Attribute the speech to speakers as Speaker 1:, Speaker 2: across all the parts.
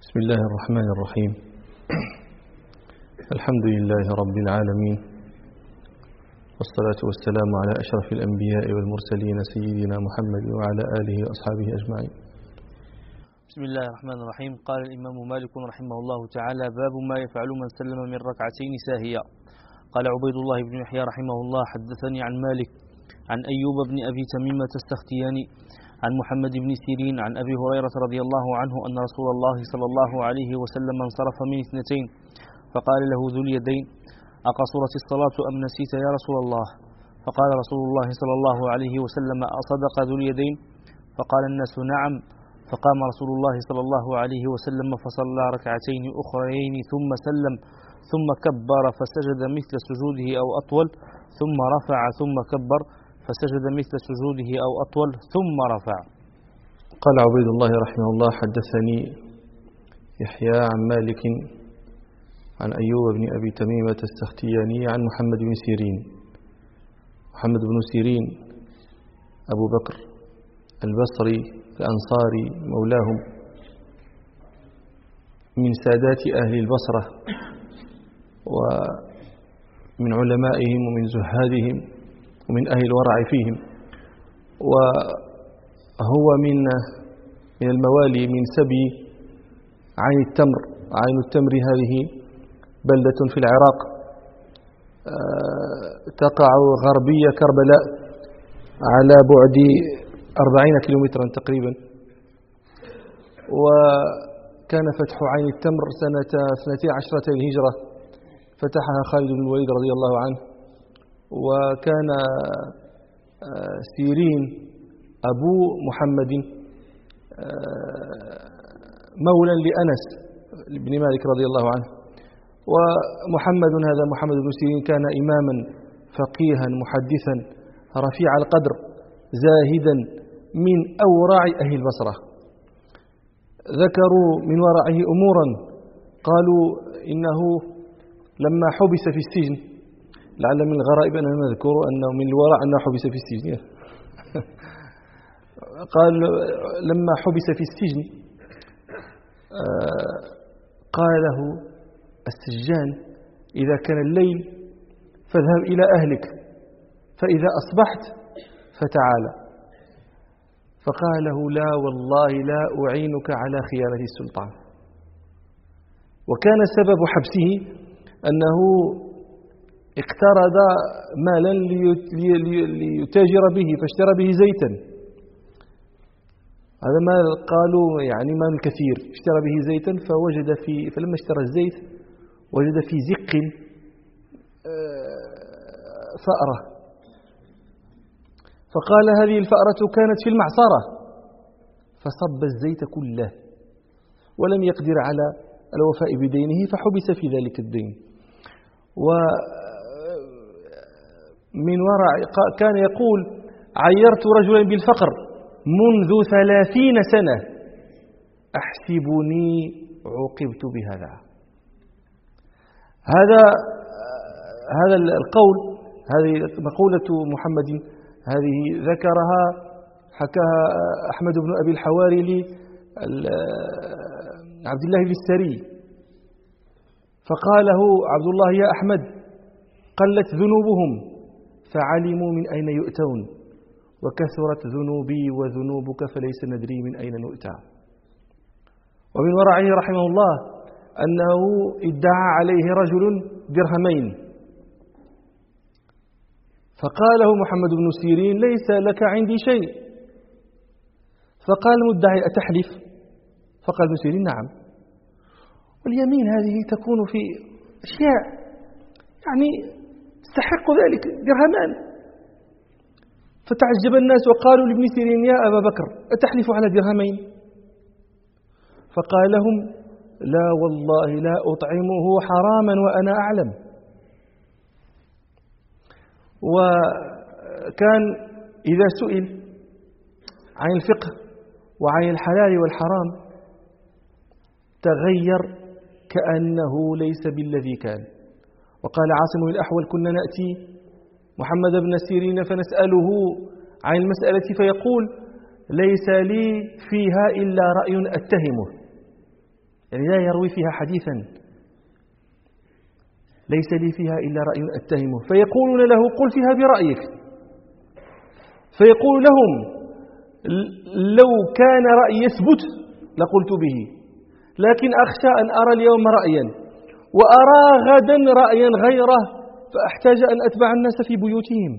Speaker 1: بسم الله الرحمن الرحيم. الحمد لله رب العالمين، والصلاة والسلام على أشرف الأنبياء والمرسلين سيدنا محمد وعلى آله وأصحابه أجمعين.
Speaker 2: بسم الله الرحمن الرحيم. قال الإمام مالك رحمه الله تعالى: باب ما يفعل من سلم من ركعتين ساهيا. قال عبيد الله بن يحيى رحمه الله: حدثني عن مالك عن أيوب بن أبي تميمة السختياني عن محمد بن سيرين عن أبي هريرة رضي الله عنه أن رسول الله صلى الله عليه وسلم انصرف من اثنتين فقال له ذو اليدين: أقصرت الصلاة أم نسيت يا رسول الله؟ فقال رسول الله صلى الله عليه وسلم: أصدق ذو اليدين؟ فقال الناس: نعم. فقام رسول الله صلى الله عليه وسلم فصلى ركعتين أخريين ثم سلم ثم كبر فسجد مثل سجوده أو أطول ثم رفع ثم كبر فسجد مثل سجوده أو أطول ثم رفع.
Speaker 1: قال عبيد الله رحمه الله: حدثني يحيى عن مالك عن أيوب بن أبي تميمة السختياني عن محمد بن سيرين. محمد بن سيرين أبو بكر البصري الأنصاري مولاهم، من سادات أهل البصرة ومن علمائهم ومن زهادهم ومن أهل الورع فيهم، وهو من الموالي من سبي عين التمر. عين التمر هذه بلدة في العراق تقع غربية كربلاء على بعد 40 كيلومترا تقريبا. وكان فتح عين التمر سنة 12 الهجرة، فتحها خالد بن الوليد رضي الله عنه. وكان سيرين أبو محمد مولا لأنس بن مالك رضي الله عنه. ومحمد هذا محمد بن سيرين كان إماما فقيها محدثا رفيع القدر زاهدا من أورع أهل البصرة. ذكروا من ورعه أمورا، قالوا إنه لما حبس في السجن، لعل من الغرائب أن نذكر أنه من الورع أنه حبس في السجن قال لما حبس في السجن قال له السجان: إذا كان الليل فاذهب إلى أهلك، فإذا أصبحت فتعالى. فقال له: لا والله لا أعينك على خيانة السلطان. وكان سبب حبسه أنه اقترض مالا ليتاجر به، فاشترى به زيتا. هذا ما قالوا يعني مال كثير، اشترى به زيتا فلما اشترى الزيت وجد في زق فأرة، فقال: هذه الفأرة كانت في المعصرة، فصب الزيت كله ولم يقدر على الوفاء بدينه، فحبس في ذلك الدين. ومن ورع كان يقول: عيرت رجلا بالفقر منذ 30 سنة أحسبني عوقبت بهذا. هذا القول، هذه مقولة محمد، هذه ذكرها حكاها أحمد بن أبي الحواري لعبد الله بن السري، فقال له عبد الله: يا أحمد، قلت ذنوبهم فعلموا من أين يؤتون، وكثرت ذنوبي وذنوبك فليس ندري من أين نؤتى. ومن ورعه رحمه الله أنه ادعى عليه رجل درهمين، فقال له محمد بن سيرين: ليس لك عندي شيء. فقال المدعي: أتحلف؟ فقال ابن سيرين: نعم. واليمين هذه تكون في أشياء يعني تستحق ذلك، درهمان. فتعجب الناس وقالوا لابن سيرين: يا أبا بكر، أتحلف على درهمين؟ فقال لهم: لا والله لا أطعمه حراما وأنا أعلم. وكان إذا سئل عن الفقه وعن الحلال والحرام تغير كأنه ليس بالذي كان. وقال عاصم الأحول: كنا نأتي محمد بن سيرين فنسأله عن المسألة فيقول: ليس لي فيها إلا رأي أتهمه، يعني لا يروي فيها حديثا ليس لي فيها إلا رأي أتهمه، فيقولون له قل فيها برأيك، فيقول لهم لو كان رأي يثبت لقلت به، لكن أخشى أن أرى اليوم رأيا وأرى غدا رأيا غيره فأحتاج أن أتبع الناس في بيوتهم.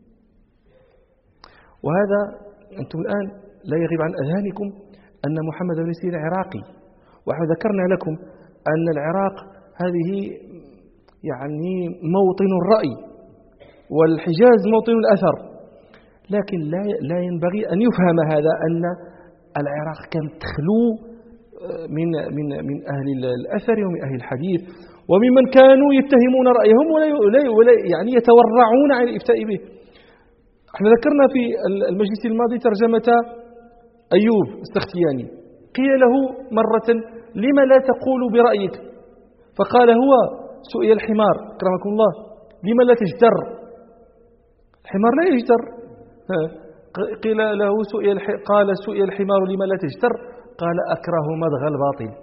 Speaker 1: وهذا أنتم الآن لا يغيب عن أذهانكم أن محمد بن سيرين عراقي، وإحنا ذكرنا لكم أن العراق هذه يعني موطن الرأي والحجاز موطن الأثر، لكن لا ينبغي أن يفهم هذا أن العراق كانت تخلو من أهل الأثر ومن أهل الحديث وممن كانوا يتهمون رأيهم ولا يعني يتورعون عن الإفتاء به. احنا ذكرنا في المجلس الماضي ترجمة أيوب السختياني، قيل له مرة لما لا تقول برأيك؟ فقال هو سئل الحمار أكرمكم الله لما لا تجتر؟ الحمار لا يجتر. قيل له قال سئل الحمار لما لا تجتر؟ قال أكره مضغ الباطل.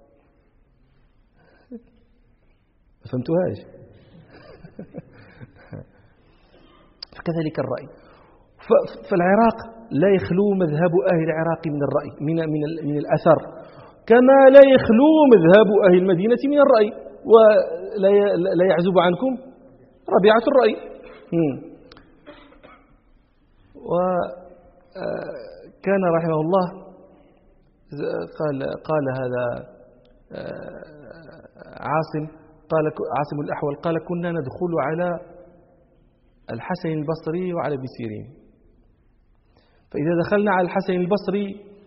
Speaker 1: ما فهمتوهاش؟ فكذلك الرأي. فالعراق لا يخلو مذهب أهل العراق من الرأي من الأثر، كما لا يخلو مذهب أهل المدينة من الرأي، ولا يعزب عنكم ربيعة الرأي. وكان رحمه الله قال هذا عاصم الأحول قال كنا ندخل على الحسن البصري وعلى ابن سيرين، فإذا دخلنا على الحسن البصري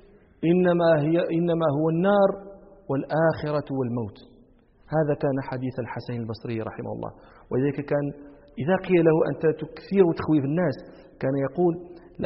Speaker 1: إنما هو النار والآخرة والموت. هذا كان حديث الحسن البصري رحمه الله. ولذلك كان إذا قيل له أنت تكثير تخويف الناس كان يقول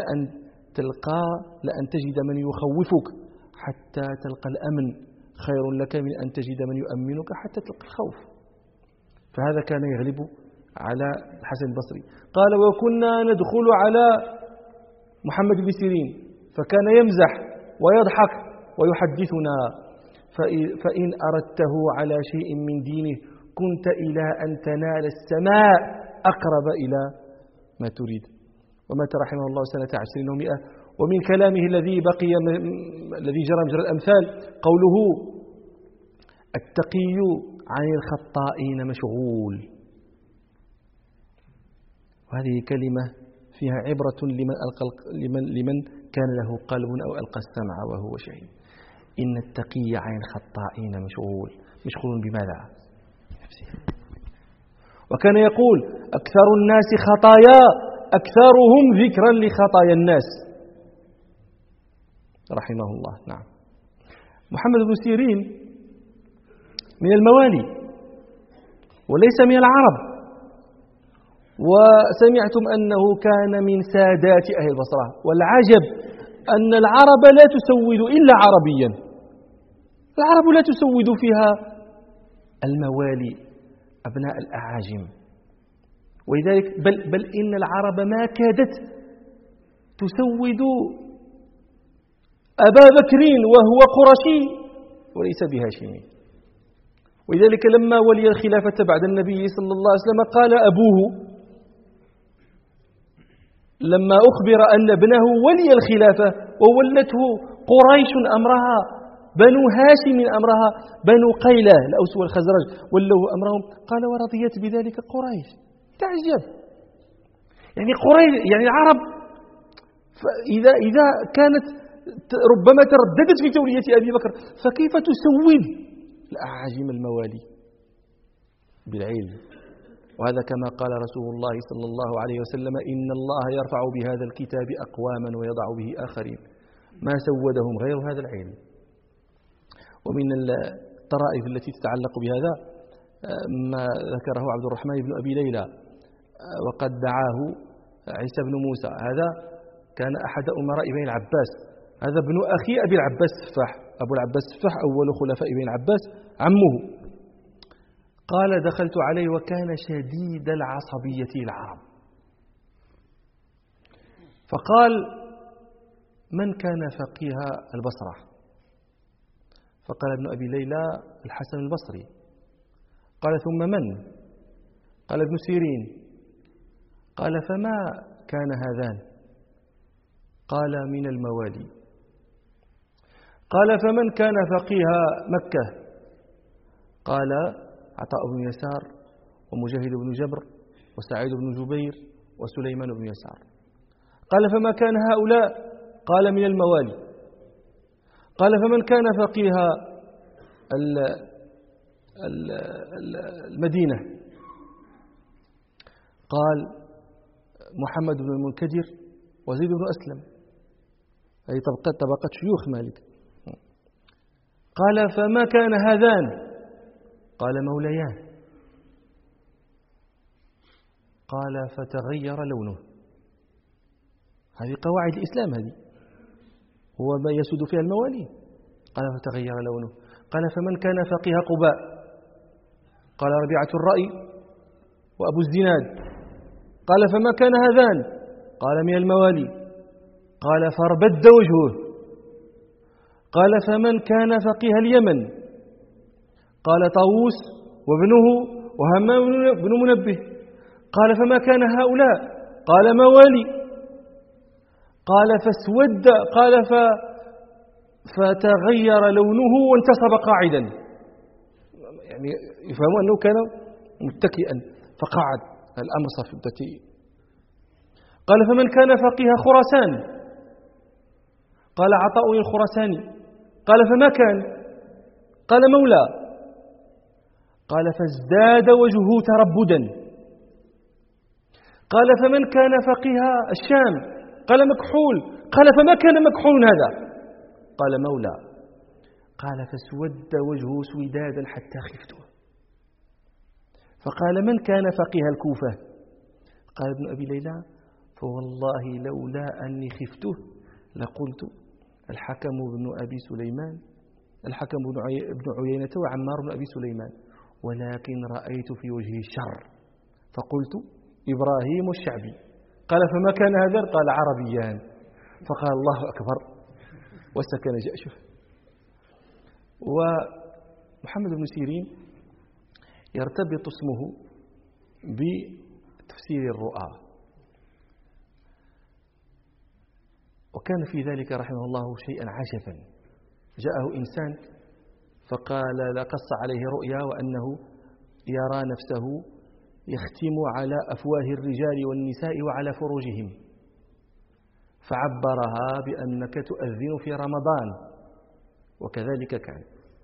Speaker 1: لأن تجد من يخوفك حتى تلقى الأمن خير لك من أن تجد من يؤمنك حتى تلقى الخوف. فهذا كان يغلب على الحسن البصري. قال وكنا ندخل على محمد بن سيرين فكان يمزح ويضحك ويحدثنا، فإن أردته على شيء من دينه كنت إلى أن تنال السماء أقرب إلى ما تريد. ومات رحمه الله سنة 20 و100. ومن كلامه الذي جرى مجرى الأمثال قوله التقي عن الخطائين مشغول. وهذه كلمة فيها عبرة لمن كان له قلب أو ألقى السمع وهو شهيد. إن التقي عن الخطائين مشغول بماذا؟ وكان يقول أكثر الناس خطايا أكثرهم ذكرا لخطايا الناس رحمه الله. نعم. محمد بن سيرين من الموالي وليس من العرب، وسمعتم أنه كان من سادات أهل البصرة. والعجب أن العرب لا تسود إلا عربيا، العرب لا تسود فيها الموالي أبناء الأعاجم. ولذلك بل إن العرب ما كادت تسود أبا بكر وهو قرشي وليس بهاشمي. ولذلك لما ولي الخلافة بعد النبي صلى الله عليه وسلم قال أبوه لما أخبر أن ابنه ولي الخلافة وولته قريش أمرها، بنو هاشم أمرها، بنو قيلة الأوس والخزرج ولوا أمرهم، قال ورضيت بذلك قريش. تعجب يعني قريش يعني العرب إذا كانت ربما ترددت في تولية أبي بكر فكيف تسود الأعاجم الموالي بالعلم. وهذا كما قال رسول الله صلى الله عليه وسلم إن الله يرفع بهذا الكتاب أقواما ويضع به آخرين ما سودهم غير هذا العلم. ومن الطرائف التي تتعلق بهذا ما ذكره عبد الرحمن بن أبي ليلى وقد دعاه عيسى بن موسى. هذا كان أحد أمراء بني العباس، هذا ابن أخي أبي العباس السفاح، أبو العباس السفاح أول خلفاء بني العباس عمه. قال دخلت عليه وكان شديد العصبية للعرب، فقال من كان فقيه البصرة؟ فقال ابن أبي ليلى الحسن البصري. قال ثم من؟ قال ابن سيرين. قال فما كان هذان؟ قال من الموالي. قال فمن كان فقيه مكة؟ قال عطاء بن يسار ومجاهد بن جبر وسعيد بن جبير وسليمان بن يسار. قال فما كان هؤلاء؟ قال من الموالي. قال فمن كان فقيه المدينة؟ قال محمد بن المنكدر وزيد بن أسلم، هذه طبقات شيوخ مالك. قال فما كان هذان؟ قال موليان. قال فتغير لونه. هذه قواعد الإسلام، هذه هو ما يسود فيها الموالي. قال فتغير لونه. قال فمن كان فقيه قباء؟ قال ربيعة الرأي وأبو الزناد. قال فما كان هذان؟ قال من الموالي. قال فاربد وجهه. قال فمن كان فقيه اليمن؟ قال طاووس وابنه وهمام بن منبه. قال فما كان هؤلاء؟ قال موالي. قال فاسود. قال فتغير لونه وانتصب قاعدا، يعني يفهمون أنه كان متكئا فقعد، الأمر صار في التي. قال فمن كان فقيه خراسان؟ قال عطاء الخراساني. قال فما كان؟ قال مولى. قال فازداد وجهه تربدا. قال فمن كان فقيه الشام؟ قال مكحول. قال فما كان مكحول هذا؟ قال مولى. قال فاسود وجهه سودادا حتى خفته. فقال من كان فقيه الكوفة؟ قال ابن أبي ليلى فوالله لولا أني خفته لقلت الحكم بن أبي سليمان، الحكم بن عيينة وعمار بن أبي سليمان، ولكن رأيت في وجهه الشر فقلت إبراهيم الشعبي. قال فما كان هذا؟ قال عربيان. فقال الله أكبر وسكن جأشه. ومحمد بن سيرين يرتبط اسمه بتفسير الرؤى، وكان في ذلك رحمه الله شيئا عجبا. جاءه إنسان فقال لقص عليه رؤيا وأنه يرى نفسه يختم على أفواه الرجال والنساء وعلى فروجهم، فعبرها بأنك تؤذن في رمضان، وكذلك كان.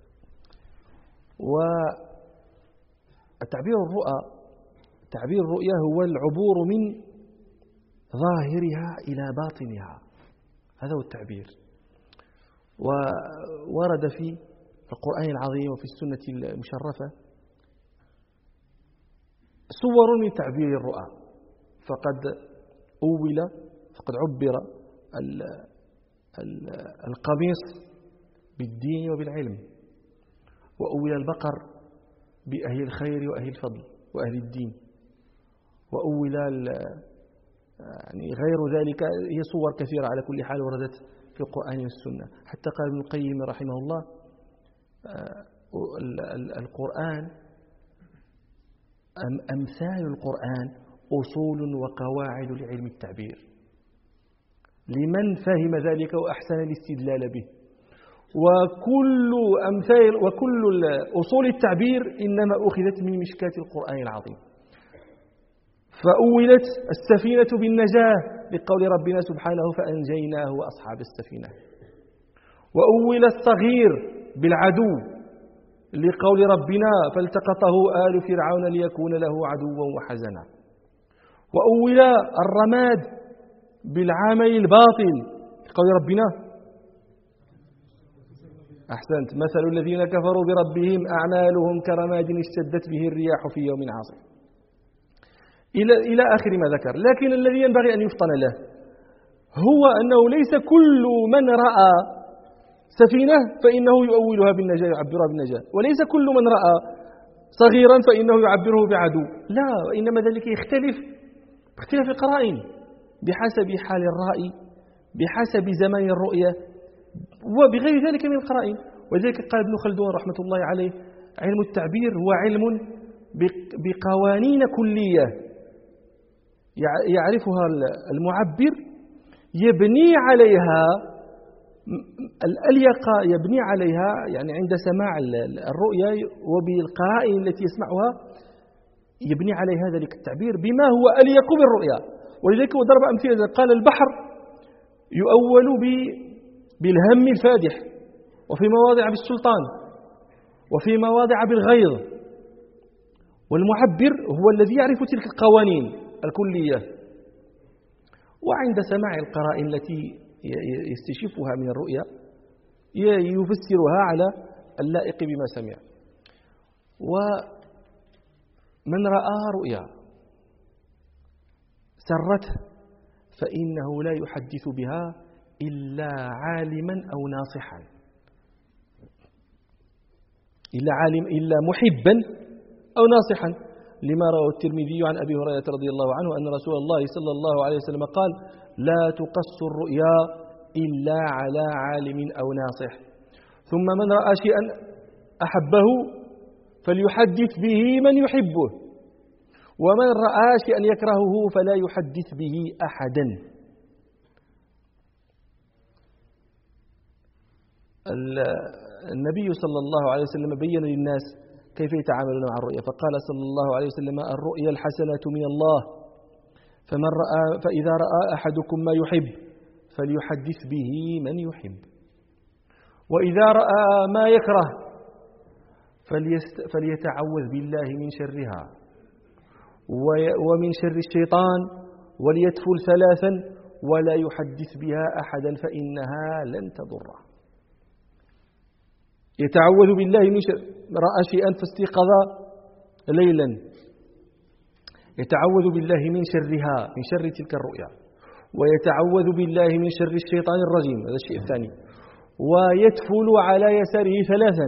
Speaker 1: وتعبير الرؤيا هو العبور من ظاهرها إلى باطنها، هذا هو التعبير. وورد في القرآن العظيم وفي السنة المشرفة صور من تعبير الرؤى، فقد عبر القميص بالدين وبالعلم، وأول البقر بأهل الخير وأهل الفضل وأهل الدين، وأول يعني غير ذلك. هي صور كثيرة على كل حال وردت في القرآن والسنة. حتى قال ابن القيم رحمه الله القرآن أمثال القرآن أصول وقواعد لعلم التعبير لمن فهم ذلك وأحسن الاستدلال به. وكل أصول التعبير إنما أخذت من مشكاة القرآن العظيم. فأولت السفينة بالنجاة لقول ربنا سبحانه فأنجيناه وأصحاب السفينة، وأول الصغير بالعدو لقول ربنا فالتقطه آل فرعون ليكون له عدوا وحزنا، وأول الرماد بالعمل الباطل لقول ربنا أحسنت مثل الذين كفروا بربهم أعمالهم كرماد اشتدت به الرياح في يوم عاصف إلى آخر ما ذكر. لكن الذي ينبغي أن يفطن له هو أنه ليس كل من رأى سفينة فإنه يؤولها بالنجاة يعبرها بالنجاة، وليس كل من رأى صغيرا فإنه يعبره بعدو، لا، وإنما ذلك يختلف باختلاف القرائن بحسب حال الرائي، بحسب زمان الرؤية، وبغير ذلك من القرائن. ولذلك قال ابن خلدون رحمة الله عليه: علم التعبير هو علم بقوانين كلية يعرفها المعبر، يبني عليها الأليقة، يبني عليها يعني عند سماع الرؤيا وبالقرائن التي يسمعها يبني عليها ذلك التعبير بما هو أليق بالرؤيا. ولذلك وضرب أمثلة، قال: البحر يؤول بالهم الفادح، وفي مواضع بالسلطان، وفي مواضع بالغيظ. والمعبر هو الذي يعرف تلك القوانين الكلية، وعند سماع القرائن التي يستشفها من الرؤيا يفسرها على اللائق بما سمع. ومن رأى رؤيا سرته فإنه لا يحدث بها إلا عالما أو ناصحا، إلا محبا أو ناصحا، لما رواه الترمذي عن أبي هريرة رضي الله عنه أن رسول الله صلى الله عليه وسلم قال: لا تقص الرؤيا إلا على عالم أو ناصح. ثم من رأى شيئا أحبه فليحدث به من يحبه، ومن رأى شيئا يكرهه فلا يحدث به أحدا. النبي صلى الله عليه وسلم بين للناس كيف يتعاملون مع الرؤيا، فقال صلى الله عليه وسلم: الرؤيا الحسنة من الله، فإذا رأى أحدكم ما يحب فليحدث به من يحب، وإذا رأى ما يكره فليتعوذ بالله من شرها ومن شر الشيطان، وليتفل 3 ولا يحدث بها أحدا فإنها لن تضره. يتعوذ بالله من شر، رأى شيئا فاستيقظ ليلا، يتعوذ بالله من شرها، من شر تلك الرؤيا، ويتعوذ بالله من شر الشيطان الرجيم، هذا الشيء الثاني، ويتفل على يساره 3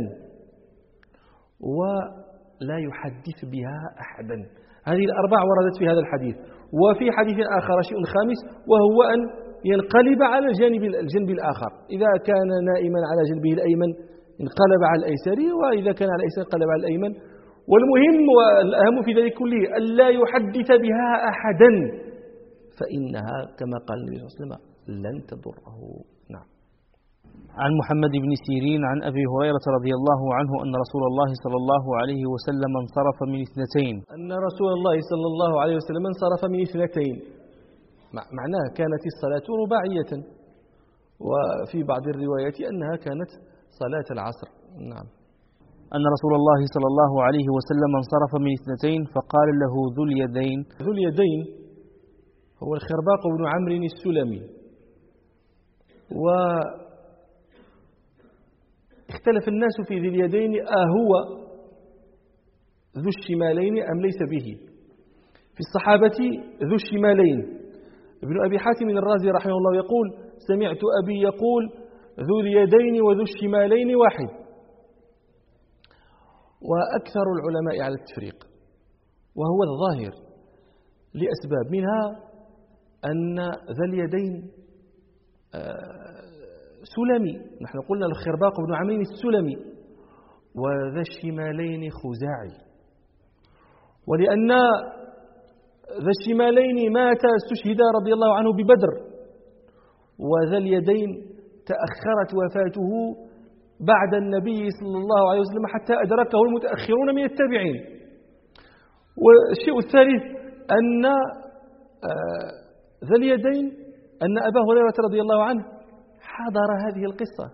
Speaker 1: ولا يحدث بها أحدا. هذه ال4 وردت في هذا الحديث. وفي حديث آخر شيء خامس، وهو أن ينقلب على الجنب الآخر، إذا كان نائما على جنبه الأيمن انقلب على الأيسر، وإذا كان على الأيسر انقلب على الأيمن. والمهم والأهم في ذلك كله ألا يحدث بها أحدا فإنها كما قال النبي صلى الله عليه وسلم لن تضره. نعم.
Speaker 2: عن محمد بن سيرين عن أبي هريرة رضي الله عنه أن رسول الله صلى الله عليه وسلم انصرف من 2.
Speaker 1: أن رسول الله صلى الله عليه وسلم انصرف من 2، معناه كانت الصلاة رباعية، وفي بعض الروايات أنها كانت صلاة العصر. نعم.
Speaker 2: أن رسول الله صلى الله عليه وسلم انصرف من 2 فقال له ذو اليدين.
Speaker 1: ذو اليدين هو الخرباق بن عمرو السلمي، واختلف الناس في ذي اليدين أهو ذو الشمالين أم ليس به. في الصحابة ذو الشمالين. ابن أبي حاتم الرازي رحمه الله يقول: سمعت أبي يقول: ذو اليدين وذو الشمالين واحد. وأكثر العلماء على التفريق، وهو الظاهر لأسباب، منها أن ذا اليدين سلمي، نحن قلنا الخرباق بن عمرو السلمي، وذا الشمالين خزاعي. ولأن ذا الشمالين مات استشهد رضي الله عنه ببدر، وذا اليدين تأخرت وفاته بعد النبي صلى الله عليه وسلم حتى أدركه المتأخرون من التابعين. والشيء الثالث أن ذا اليدين أن أبا هريرة رضي الله عنه حضر هذه القصة،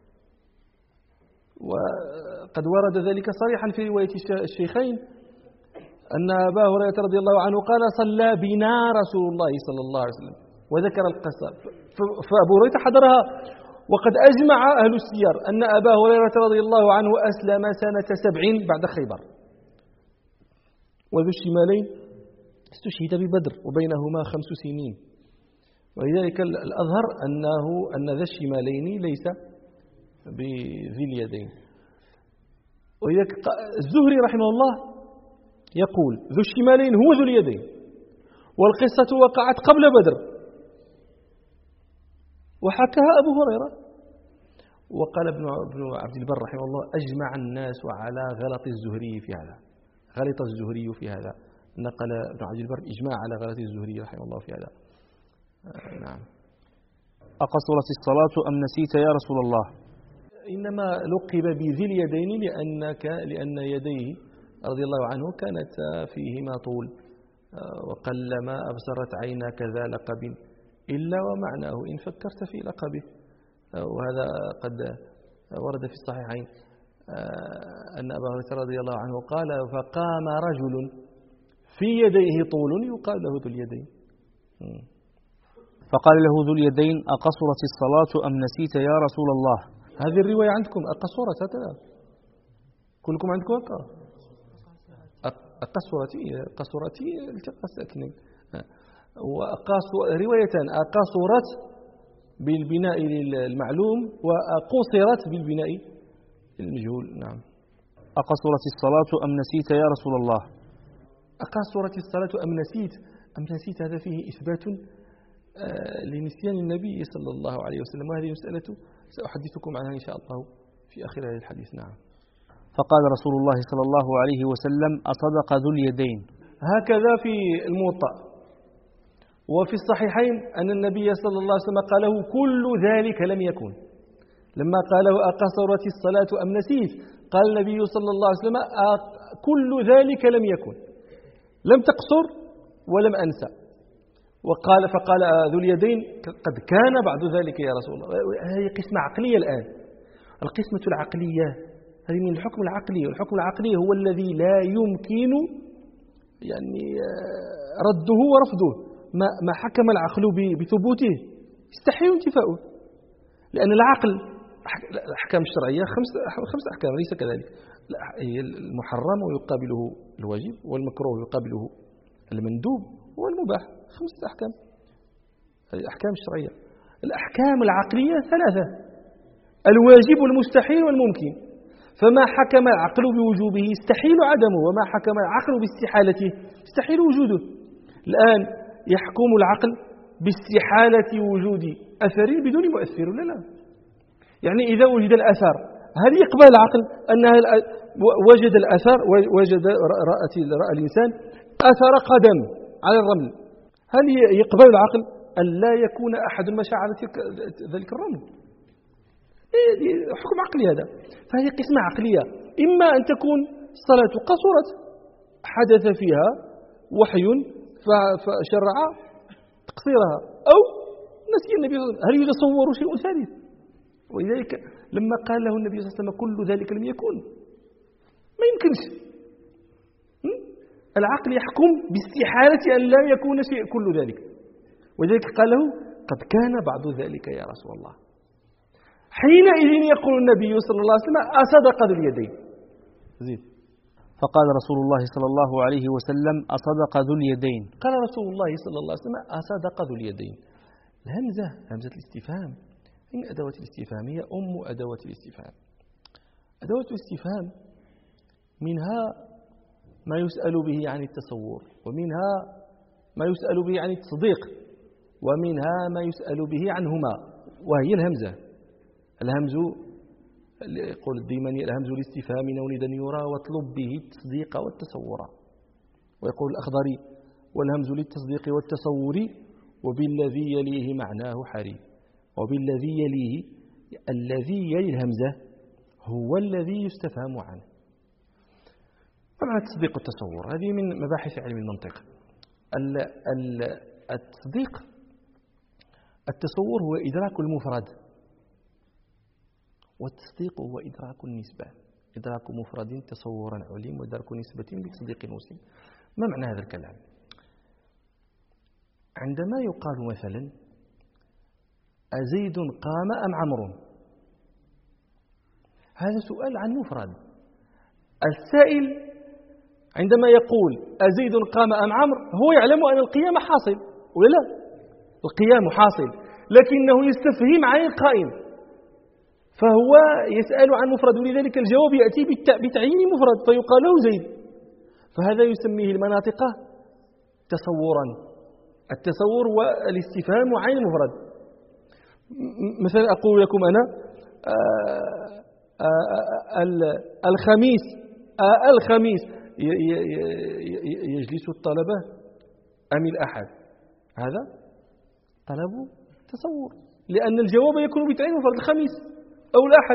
Speaker 1: وقد ورد ذلك صريحا في رواية الشيخين أن أبا هريرة رضي الله عنه قال: صلى بنا رسول الله صلى الله عليه وسلم، وذكر القصة. فأبو هريرة حضرها. وقد أجمع أهل السير أن أبا هريرة رضي الله عنه أسلم سنة 7 بعد خيبر، وذو الشمالين استشهد ببدر وبينهما 5 سنين. ولذلك الأظهر أن ذا الشمالين ليس بذي اليدين. ولذلك الزهري رحمه الله يقول: ذو الشمالين هو ذو اليدين، والقصة وقعت قبل بدر، وحكاها أبو هريرة. وقال ابن عبد البر رحمه الله أجمع الناس على غلط الزهري في هذا، غلط الزهري في هذا، نقل ابن عبد البر إجماع على غلط الزهري رحمه الله في هذا. نعم.
Speaker 2: أقصرت الصلاة أم نسيت يا رسول الله؟
Speaker 1: إنما لقب بذي اليدين لأن يديه رضي الله عنه كانت فيهما طول، وقلما أبصرت عيناك ذا لقب إلا ومعناه إن فكرت في لقبه. وهذا قد ورد في الصحيحين أن أبا هريرة رضي الله عنه قال فقام رجل في يديه طول يقال له ذو اليدين.
Speaker 2: فقال له ذو اليدين أقصرت الصلاة أم نسيت يا رسول الله؟
Speaker 1: هذه الرواية عندكم أقصرت هكذا؟ كلكم عندكم هكذا؟ قصرت التقى ساكنين. روايتان أقصرت بالبناء المعلوم وقصرت بالبناء المجهول. نعم.
Speaker 2: أقصرت الصلاة أم نسيت يا رسول الله؟
Speaker 1: أقصرت الصلاة أم نسيت هذا فيه إثبات لنسيان النبي صلى الله عليه وسلم، وهذه مسألة سأحدثكم عنها إن شاء الله في آخر هذا الحديث. نعم.
Speaker 2: فقال رسول الله صلى الله عليه وسلم أصدق ذو اليدين.
Speaker 1: هكذا في الموطأ. وفي الصحيحين أن النبي صلى الله عليه وسلم قاله كل ذلك لم يكن. لما قاله أقصرت الصلاة أم نسيت قال النبي صلى الله عليه وسلم كل ذلك لم يكن، لم تقصر ولم أنسى. فقال ذو اليدين قد كان بعد ذلك يا رسول الله. هذه قسمة عقلية الآن. القسمة العقلية هذه من الحكم العقلي، والحكم العقلي هو الذي لا يمكن يعني رده ورفضه. ما حكم العقل بثبوته يستحيل انتفاؤه، لأن العقل الأحكام الشرعية خمس أحكام ليس كذلك. المحرم ويقابله الواجب، والمكروه يقابله المندوب، والمباح. 5 أحكام هذه الأحكام الشرعية. الأحكام العقلية 3: الواجب والمستحيل والممكن. فما حكم العقل بوجوبه يستحيل عدمه، وما حكم العقل باستحالته يستحيل وجوده. الآن يحكم العقل باستحالة وجود أثر بدون مؤثر ولا لا؟ يعني إذا وجد الأثر هل يقبل العقل أنها وجد الأثر، وجد رأى الإنسان أثر قدم على الرمل، هل يقبل العقل أن لا يكون أحد مشى على ذلك الرمل؟ حكم عقلي هذا. فهذه قسمة عقلية، إما أن تكون الصلاة قصرت حدث فيها وحي فشرع تقصيرها، أو نسي النبي صلى الله عليه وسلم. هل يتصور شيء ثالث؟ ولذلك لما قال له النبي صلى الله عليه وسلم كل ذلك لم يكن، ما يمكنش. العقل يحكم باستحالة أن لا يكون شيء كل ذلك، ولذلك قال له قد كان بعض ذلك يا رسول الله. حينئذ يقول النبي صلى الله عليه وسلم أصدق ذو اليدين. زيد.
Speaker 2: فقال رسول الله صلى الله عليه وسلم أصدق ذو اليدين.
Speaker 1: قال رسول الله صلى الله عليه وسلم أصدق ذو اليدين. الهمزة همزة الاستفهام من أدوات الاستفهام، هي أم أدوات الاستفهام. أدوات الاستفهام منها ما يسأل به عن التصور، ومنها ما يسأل به عن التصديق، ومنها ما يسأل به عنهما، وهي الهمزة. الهمز يقول الديماني الهمز الاستفهام نولدا يرى واطلب به التصديق والتصور. ويقول الأخضري والهمز للتصديق والتصور وبالذي يليه معناه حري. وبالذي يليه، الذي يلي الهمزة هو الذي يستفهم عنه. طبعا التصديق والتصور هذه من مباحث علم المنطق. التصور هو إدراك المفرد، والتصديق هو إدراك النسبة. إدراك مفرد تصورا علم، وإدراك نسبة بتصديق مسلم. ما معنى هذا الكلام؟ عندما يقال مثلا أزيد قام أم عمرو، هذا سؤال عن مفرد. السائل عندما يقول أزيد قام أم عمرو هو يعلم أن القيام حاصل ولا لا؟ القيام حاصل، لكنه يستفهم عن القائم، فهو يسأل عن مفرد، ولذلك الجواب يأتي بتعيين مفرد فيقال له زيد. فهذا يسميه المناطق تصورا. التصور والاستفهام عن المفرد. مثلا أقول لكم أنا الخميس يجلس الطلبة أم الأحد؟ هذا طلب تصور، لأن الجواب يكون بتعيين فرض الخميس أو الأحد.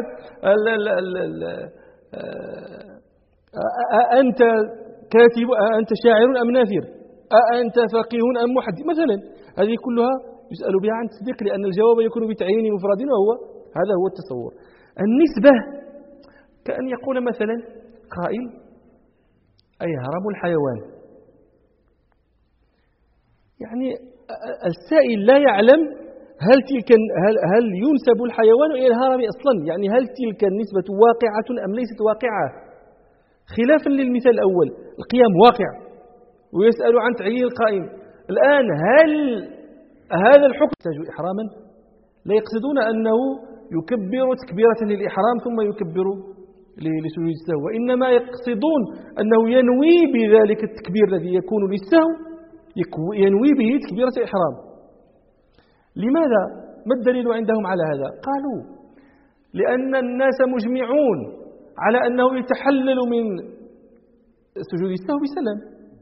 Speaker 1: أنت كاتب، أنت شاعر أم ناثر، أنت فقيه أم محدث مثلا. هذه كلها يسأل بها عن تصديق، لأن الجواب يكون بتعيين مفرد، وهو هذا هو التصور. النسبة كأن يقول مثلا قائل أيهرم الحيوان، يعني السائل لا يعلم هل ينسب الحيوان إلى الهرم أصلا، يعني هل تلك النسبة واقعة أم ليست واقعة، خلافا للمثال الأول القيام واقع ويسأل عن تعيين القائم. الآن هل هذا الحكم يحتاج إحراما؟ لا يقصدون أنه يكبر تكبيرة للإحرام ثم يكبر لسجود السهو، وإنما يقصدون أنه ينوي بذلك التكبير الذي يكون للسهو ينوي به تكبيرة الإحرام. لماذا؟ ما الدليل عندهم على هذا؟ قالوا لأن الناس مجمعون على أنه يتحلل من سجود السهو بسلام،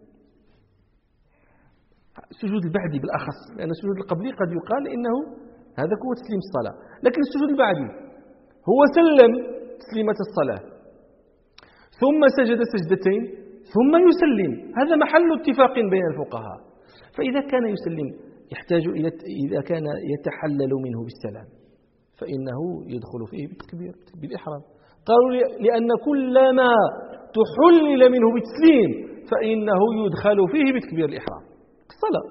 Speaker 1: السجود البعدي بالأخص، لأن السجود القبلي قد يقال إنه هذا هو تسليم الصلاة، لكن السجود البعدي هو سلم تسليمة الصلاة ثم سجد سجدتين ثم يسلم، هذا محل اتفاق بين الفقهاء. فإذا كان يسلم يحتاج إذا كان يتحلل منه بالسلام فإنه يدخل فيه بالتكبير بالإحرام. قالوا لأن كلما تحلل منه بالتسليم فإنه يدخل فيه بتكبير الإحرام الصلاة.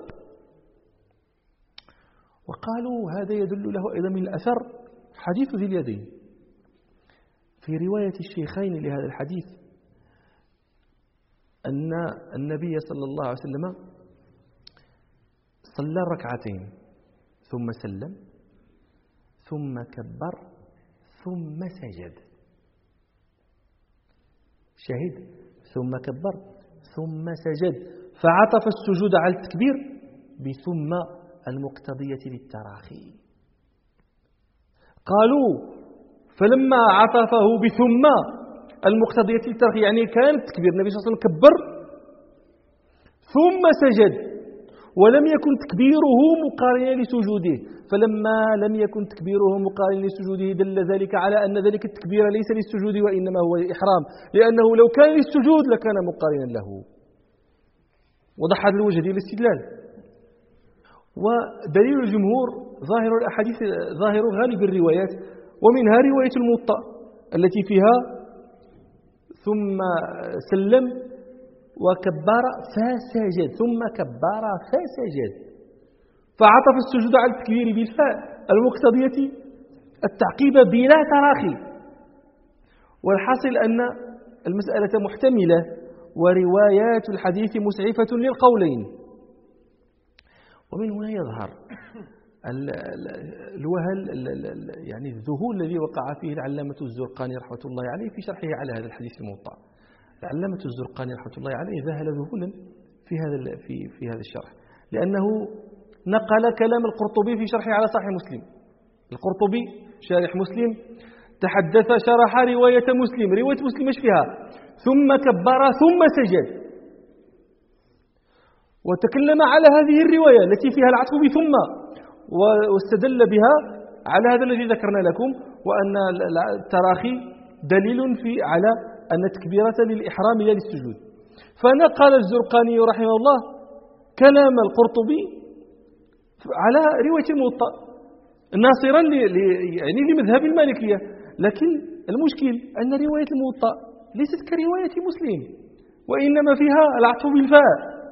Speaker 1: وقالوا هذا يدل له أيضا من الأثر حديث ذي اليدين. في رواية الشيخين لهذا الحديث أن النبي صلى الله عليه وسلم صلى ركعتين ثم سلم ثم كبر ثم سجد، شهد ثم كبر ثم سجد، فعطف السجود على التكبير بثم المقتضية للتراخي. قالوا فلما عطفه بثم المقتضية للتراخي يعني كان التكبير النبي صلى الله عليه وسلم كبر ثم سجد ولم يكن تكبيره مقارنا لسجوده، فلما لم يكن تكبيره مقارنا لسجوده دل ذلك على أن ذلك التكبير ليس للسجود وإنما هو للإحرام، لأنه لو كان للسجود لكان مقارنا له. وضح هذا الوجه ديال الاستدلال. ودليل الجمهور ظاهر الأحاديث، ظاهر غالب الروايات، ومنها رواية الموطأ التي فيها ثم سلم وكبر فسجد ثم كبر فسجد، فعطف السجود على التكبير بالفاء المقتضية التعقيب بلا تراخي. والحاصل أن المسألة محتملة وروايات الحديث مسعفة للقولين. ومن هنا يظهر الوهل يعني الذهول الذي وقع فيه العلامة الزرقاني رحمة الله عليه في شرحه على هذا الحديث الموطأ. العلامة الزرقاني رحمة الله عليه ذهل ذهولا في هذا الشرح، لأنه نقل كلام القرطبي في شرحه على صحيح مسلم. القرطبي شارح مسلم تحدث شرح رواية مسلم، رواية مسلم ايش فيها؟ ثم كبر ثم سجد، وتكلم على هذه الرواية التي فيها العطف بثم، واستدل بها على هذا الذي ذكرنا لكم، وأن التراخي دليل على أن التكبيرة للإحرام لا للسجود. فنقل الزرقاني رحمه الله كلام القرطبي على رواية الموطأ ناصرا يعني لمذهب المالكية، لكن المشكل أن رواية الموطأ ليست كرواية مسلم، وإنما فيها العطف بالفاء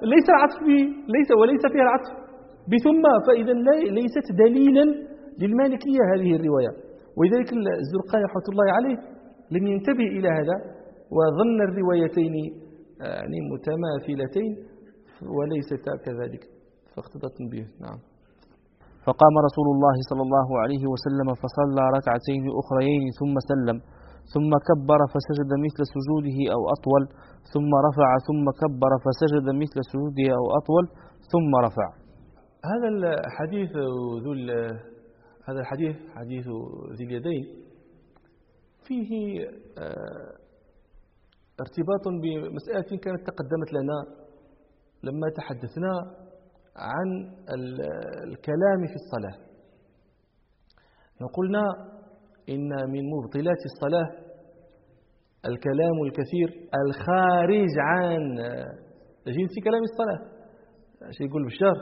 Speaker 1: وليس فيها العطف بثم، فإذا ليست دليلا للمالكية هذه الرواية. ولذلك الزرقاني رحمة الله عليه لم ينتبه إلى هذا وظن الروايتين يعني متماثلتين وليستا كذلك فاقتضى التنبيه. نعم.
Speaker 2: فقام رسول الله صلى الله عليه وسلم فصلى ركعتين أخريين ثم سلم ثم كبر فسجد مثل سجوده أو أطول ثم رفع ثم كبر فسجد مثل سجوده أو أطول ثم رفع.
Speaker 1: هذا الحديث حديث ذي اليدين فيه ارتباط بمسألة كانت تقدمت لنا لما تحدثنا عن الكلام في الصلاة. قلنا إن من مبطلات الصلاة الكلام الكثير الخارج عن جنس كلام الصلاة. شيء يقول بشار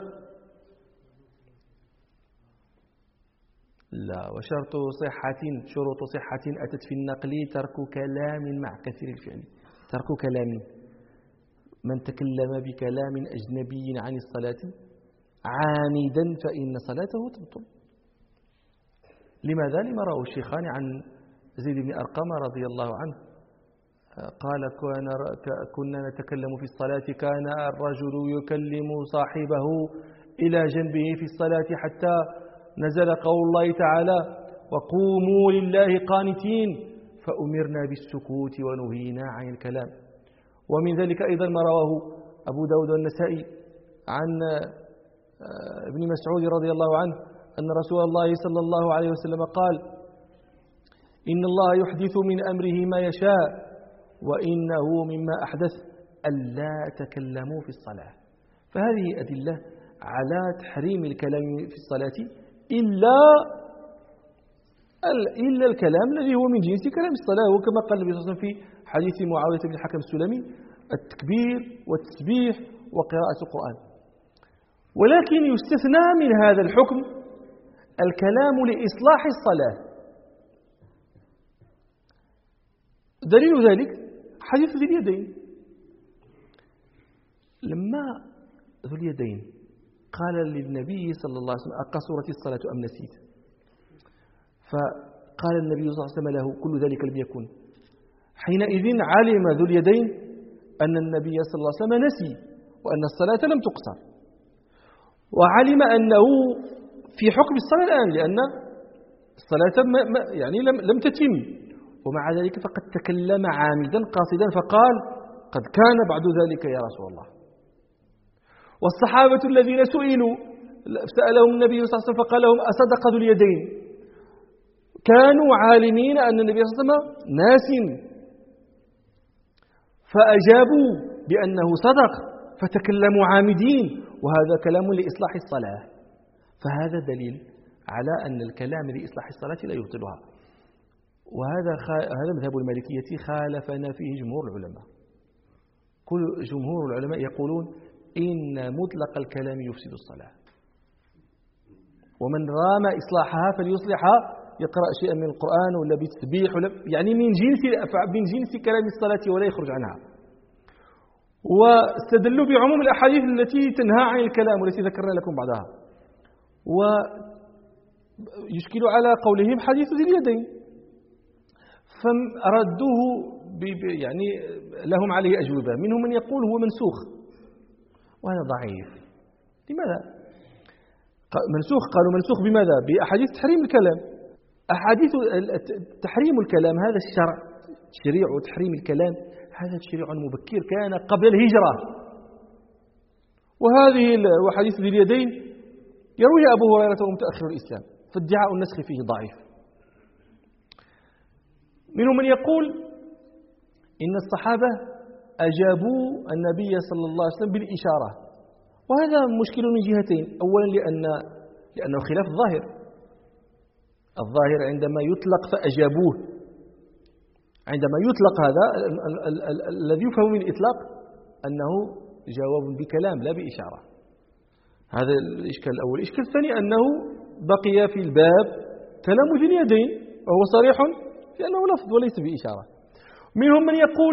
Speaker 1: لا، وشرط شروط صحة أتت في النقل ترك كلام مع كثير الفعل. ترك كلام، من تكلم بكلام أجنبي عن الصلاة عامدا فإن صلاته تبطل. لماذا؟ لما رواه الشيخان عن زيد بن أرقم رضي الله عنه قال كنا نتكلم في الصلاة، كان الرجل يكلم صاحبه إلى جنبه في الصلاة حتى نزل قول الله تعالى وقوموا لله قانتين، فأمرنا بالسكوت ونهينا عن الكلام. ومن ذلك أيضا ما رواه أبو داود والنسائي عن ابن مسعود رضي الله عنه أن رسول الله صلى الله عليه وسلم قال إن الله يحدث من أمره ما يشاء وإنه مما أحدث ألا تكلموا في الصلاة. فهذه أدلة على تحريم الكلام في الصلاة إلا الكلام الذي هو من جنس كلام الصلاة، وكما قال النبي صلى الله عليه وسلم في حديث معاوية بن الحكم السلمي التكبير والتسبيح وقراءة القرآن. ولكن يستثنى من هذا الحكم الكلام لإصلاح الصلاة. دليل ذلك حديث ذي اليدين. لما ذو اليدين قال للنبي صلى الله عليه وسلم أقصرت الصلاة أم نسيت؟ فقال النبي صلى الله عليه وسلم له كل ذلك لم يكن. حينئذ علم ذو اليدين أن النبي صلى الله عليه وسلم نسي وأن الصلاة لم تقصر، وعلم أنه في حكم الصلاة الآن لأن الصلاة يعني لم تتم، ومع ذلك فقد تكلم عامدا قاصدا فقال قد كان بعد ذلك يا رسول الله. والصحابة الذين سألهم النبي صلى الله عليه وسلم فقال لهم أصدق ذو اليدين، كانوا عالمين أن النبي صلى الله عليه وسلم ناس، فأجابوا بأنه صدق فتكلموا عامدين، وهذا كلام لإصلاح الصلاة. فهذا دليل على أن الكلام لإصلاح الصلاة لا يبطلها. وهذا مذهب المالكية خالفنا فيه جمهور العلماء. كل جمهور العلماء يقولون إن مطلق الكلام يفسد الصلاة، ومن رام إصلاحها فليصلحها، يقرأ شيئا من القرآن ولا بالتسبيح يعني من جنس كلام الصلاة ولا يخرج عنها. واستدلوا بعموم الأحاديث التي تنهى عن الكلام والتي ذكرنا لكم بعضها. ويشكل على قولهم حديث ذي اليدين، فردوه يعني لهم عليه أجوبة. منهم من يقول هو منسوخ، وهذا ضعيف. لماذا؟ منسوخ، قالوا منسوخ بماذا؟ بأحاديث تحريم الكلام. أحاديث تحريم الكلام هذا الشرع، تشريع تحريم الكلام هذا تشريع مبكر كان قبل الهجرة. وحديث ذي اليدين يروي أبو هريرة ومتأخر الإسلام، فادعاء النسخ فيه ضعيف. منهم من يقول إن الصحابة أجابوا النبي صلى الله عليه وسلم بالإشارة، وهذا مشكل من جهتين. أولا لأنه خلاف الظاهر عندما يطلق فأجابوه، عندما يطلق هذا الذي يفهم من الإطلاق أنه جواب بكلام لا بإشارة. هذا الإشكال الأول. الإشكال الثاني أنه بقي في الباب كلام ذي اليدين، وهو صريح في أنه لفظ وليس بإشارة. منهم من يقول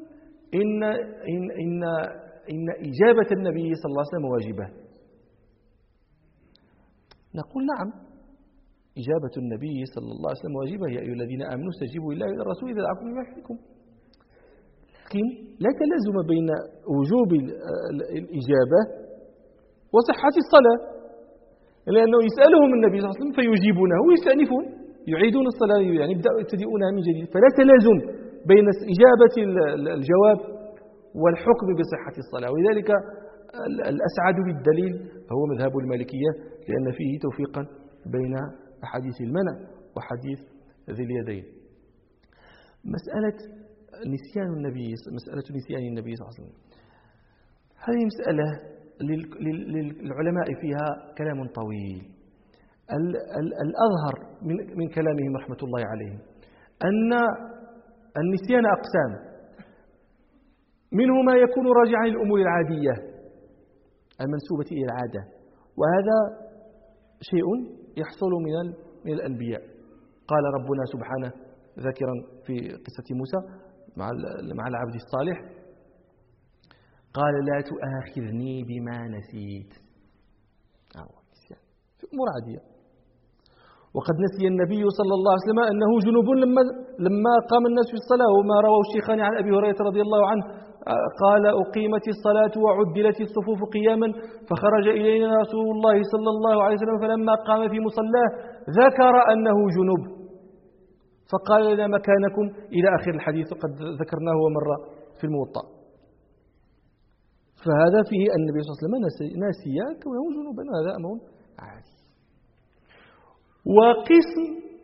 Speaker 1: إن إجابة النبي صلى الله عليه وسلم واجبة. نقول نعم، إجابة النبي صلى الله عليه وسلم واجبة. يا أيها الذين آمنوا استجيبوا لله وللرسول إذا دعاكم لما يحييكم. لكن لا تلازم بين وجوب الإجابة وصحة الصلاة، لأنه يسألهم النبي صلى الله عليه وسلم فيجيبونه ويستأنفون يعيدون الصلاة، يعني يبدأونها من جديد. فلا تلازم بين إجابة الجواب والحكم بصحة الصلاة. ولذلك الأسعد بالدليل هو مذهب المالكية، لأن فيه توفيقا بين أحاديث المنع وحديث ذي اليدين. مسألة نسيان النبي صلى الله عليه وسلم، هذه مسألة للعلماء فيها كلام طويل. الأظهر من كلامهم رحمة الله عليهم أن النسيان أقسام، منه ما يكون راجعا للأمور العادية المنسوبة إلى العادة، وهذا شيء يحصل من الأنبياء. قال ربنا سبحانه ذاكرا في قصة موسى مع العبد الصالح، قال لا تؤاخذني بما نسيت. في أمور عادية. وقد نسي النبي صلى الله عليه وسلم أنه جنوب لما قام الناس في الصلاة، وما رواه الشيخان عن أبي هريرة رضي الله عنه قال أقيمت الصلاة وعدلت الصفوف قياما فخرج إلينا رسول الله صلى الله عليه وسلم فلما قام في مصلاه ذكر أنه جنوب فقال لنا مكانكم إلى آخر الحديث، وقد ذكرناه ومر في الموطأ. فهذا فيه أن النبي صلى الله عليه وسلم ناسي كونه جنوبا، هذا أمر عادي. وقسم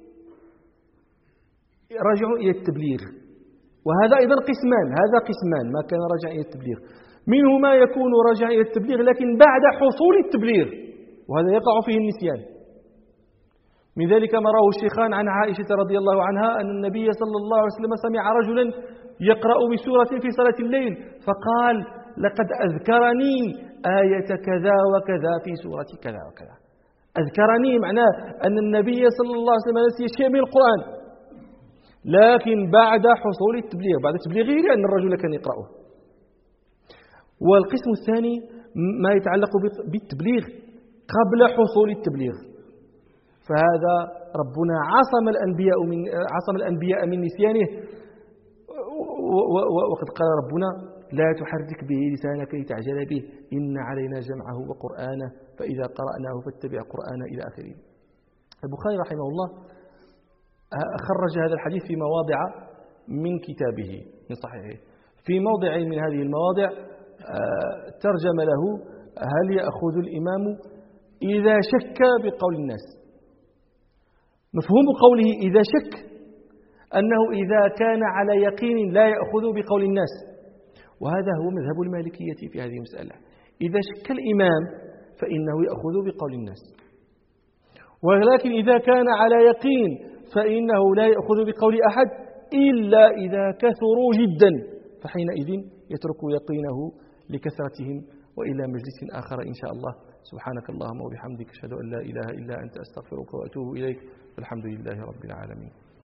Speaker 1: رجع إلى التبليغ، وهذا أيضا قسمان ما كان راجع إلى التبليغ، منه ما يكون راجع إلى التبليغ لكن بعد حصول التبليغ، وهذا يقع فيه النسيان. من ذلك ما رواه الشيخان عن عائشة رضي الله عنها أن النبي صلى الله عليه وسلم سمع رجلا يقرأ بسورة في صلاة الليل فقال لقد أذكرني آية كذا وكذا في سورة كذا وكذا. أذكرني معناه أن النبي صلى الله عليه وسلم نسي شيء من القرآن، لكن بعد حصول التبليغ، بعد تبليغه لأن الرجل كان يقرأه. والقسم الثاني ما يتعلق بالتبليغ قبل حصول التبليغ، فهذا ربنا عصم الأنبياء من نسيانه، وقد قال ربنا لا تحرك به لسانك لتعجل به إن علينا جمعه وقرآنه فإذا قرأناه فاتبع قرآنه إلى آخره. البخاري رحمه الله خرج هذا الحديث في مواضع من كتابه من صحيحه. في موضع من هذه المواضع ترجم له هل يأخذ الإمام إذا شك بقول الناس. مفهوم قوله إذا شك أنه إذا كان على يقين لا يأخذ بقول الناس، وهذا هو مذهب المالكية في هذه المسألة. إذا شك الإمام فإنه يأخذ بقول الناس، ولكن إذا كان على يقين فإنه لا يأخذ بقول أحد إلا إذا كثروا جدا، فحينئذ يترك يقينه لكثرتهم وإلى مجلس آخر إن شاء الله. سبحانك اللهم وبحمدك أشهد أن لا إله إلا أنت أستغفرك وأتوب إليك، والحمد لله رب العالمين.